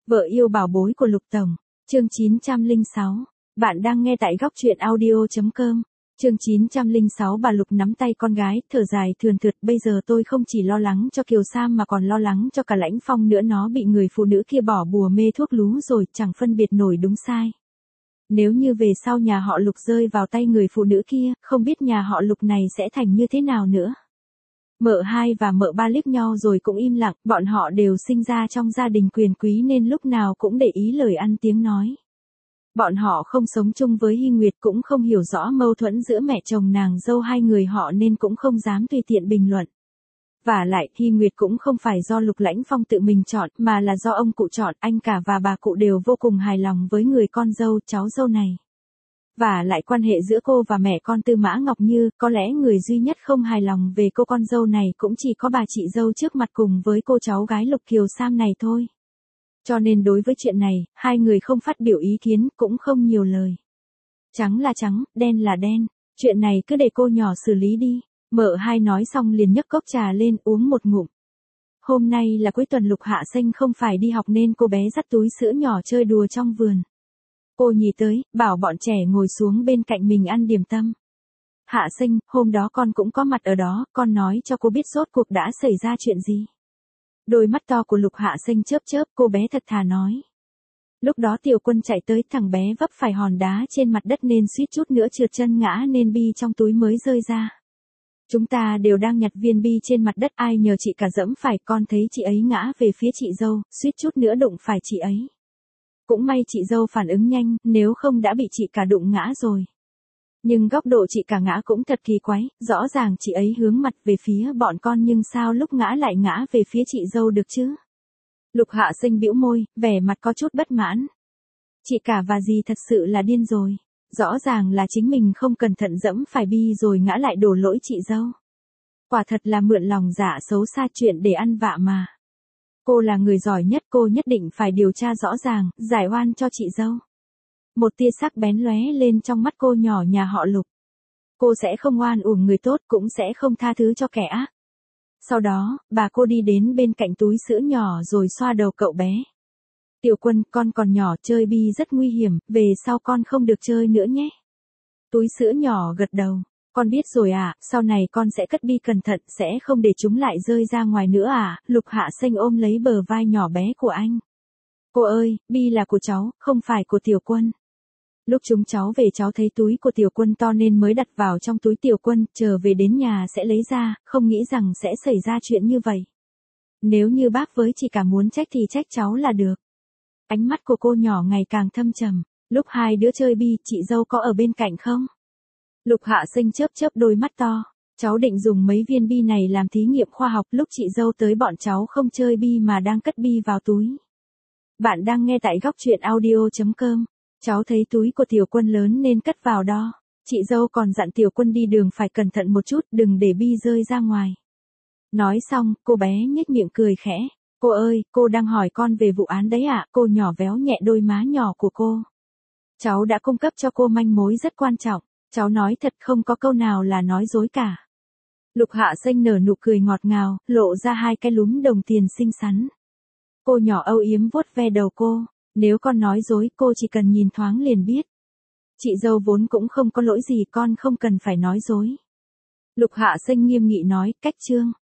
Vợ yêu bảo bối của Lục Tổng, chương 906. Bạn đang nghe tại góc truyện audio.com. Chương 906. Bà Lục nắm tay con gái, thở dài thườn thượt, bây giờ tôi không chỉ lo lắng cho Kiều Sam mà còn lo lắng cho cả Lãnh Phong nữa, nó bị người phụ nữ kia bỏ bùa mê thuốc lú rồi, chẳng phân biệt nổi đúng sai. Nếu như về sau nhà họ Lục rơi vào tay người phụ nữ kia, không biết nhà họ Lục này sẽ thành như thế nào nữa. Mợ hai và mợ ba liếc nhau rồi cũng im lặng, bọn họ đều sinh ra trong gia đình quyền quý nên lúc nào cũng để ý lời ăn tiếng nói. Bọn họ không sống chung với Hy Nguyệt, cũng không hiểu rõ mâu thuẫn giữa mẹ chồng nàng dâu hai người họ nên cũng không dám tùy tiện bình luận. Vả lại, Hy Nguyệt cũng không phải do Lục Lãnh Phong tự mình chọn mà là do ông cụ chọn, anh cả và bà cụ đều vô cùng hài lòng với người con dâu, cháu dâu này. Và lại quan hệ giữa cô và mẹ con Tư Mã Ngọc Như, có lẽ người duy nhất không hài lòng về cô con dâu này cũng chỉ có bà chị dâu trước mặt cùng với cô cháu gái Lục Kiều Sam này thôi. Cho nên đối với chuyện này, hai người không phát biểu ý kiến, cũng không nhiều lời. Trắng là trắng, đen là đen, chuyện này cứ để cô nhỏ xử lý đi. Mợ hai nói xong liền nhấc cốc trà lên uống một ngụm. Hôm nay là cuối tuần, Lục Hạ Xanh không phải đi học nên cô bé dắt túi sữa nhỏ chơi đùa trong vườn. Cô nhì tới, bảo bọn trẻ ngồi xuống bên cạnh mình ăn điểm tâm. Hạ Xanh, hôm đó con cũng có mặt ở đó, con nói cho cô biết rốt cuộc đã xảy ra chuyện gì. Đôi mắt to của Lục Hạ Xanh chớp chớp, cô bé thật thà nói. Lúc đó Tiểu Quân chạy tới, thằng bé vấp phải hòn đá trên mặt đất nên suýt chút nữa trượt chân ngã nên bi trong túi mới rơi ra. Chúng ta đều đang nhặt viên bi trên mặt đất, ai nhờ chị cả dẫm phải, con thấy chị ấy ngã về phía chị dâu, suýt chút nữa đụng phải chị ấy. Cũng may chị dâu phản ứng nhanh, nếu không đã bị chị cả đụng ngã rồi. Nhưng góc độ chị cả ngã cũng thật kỳ quái, rõ ràng chị ấy hướng mặt về phía bọn con nhưng sao lúc ngã lại ngã về phía chị dâu được chứ? Lục Hạ Xanh bĩu môi, vẻ mặt có chút bất mãn. Chị cả và dì thật sự là điên rồi. Rõ ràng là chính mình không cẩn thận dẫm phải bi rồi ngã lại đổ lỗi chị dâu. Quả thật là mượn lòng dạ xấu xa, chuyện để ăn vạ mà. Cô là người giỏi nhất, cô nhất định phải điều tra rõ ràng, giải oan cho chị dâu. Một tia sắc bén lóe lên trong mắt cô nhỏ nhà họ Lục. Cô sẽ không oan uổng người tốt, cũng sẽ không tha thứ cho kẻ ác. Sau đó, bà cô đi đến bên cạnh túi sữa nhỏ rồi xoa đầu cậu bé. Tiểu Quân, con còn nhỏ, chơi bi rất nguy hiểm, về sau con không được chơi nữa nhé. Túi sữa nhỏ gật đầu. Con biết rồi ạ, sau này con sẽ cất bi cẩn thận, sẽ không để chúng lại rơi ra ngoài nữa ạ. Lục Hạ Xanh ôm lấy bờ vai nhỏ bé của anh. Cô ơi, bi là của cháu, không phải của Tiểu Quân. Lúc chúng cháu về cháu thấy túi của Tiểu Quân to nên mới đặt vào trong túi Tiểu Quân, chờ về đến nhà sẽ lấy ra, không nghĩ rằng sẽ xảy ra chuyện như vậy. Nếu như bác với chị cả muốn trách thì trách cháu là được. Ánh mắt của cô nhỏ ngày càng thâm trầm. Lúc hai đứa chơi bi, chị dâu có ở bên cạnh không? Lục Hạ Xanh chớp chớp đôi mắt to. Cháu định dùng mấy viên bi này làm thí nghiệm khoa học, lúc chị dâu tới bọn cháu không chơi bi mà đang cất bi vào túi. Bạn đang nghe tại góc truyện audio.com. Cháu thấy túi của Tiểu Quân lớn nên cất vào đó. Chị dâu còn dặn Tiểu Quân đi đường phải cẩn thận một chút, đừng để bi rơi ra ngoài. Nói xong, cô bé nhếch miệng cười khẽ. Cô ơi, cô đang hỏi con về vụ án đấy ạ? Cô nhỏ véo nhẹ đôi má nhỏ của cô. Cháu đã cung cấp cho cô manh mối rất quan trọng. Cháu nói thật, không có câu nào là nói dối cả. Lục Hạ Xanh nở nụ cười ngọt ngào, lộ ra hai cái lúm đồng tiền xinh xắn. Cô nhỏ âu yếm vuốt ve đầu cô. Nếu con nói dối, cô chỉ cần nhìn thoáng liền biết. Chị dâu vốn cũng không có lỗi gì, con không cần phải nói dối. Lục Hạ Xanh nghiêm nghị nói, cách chương.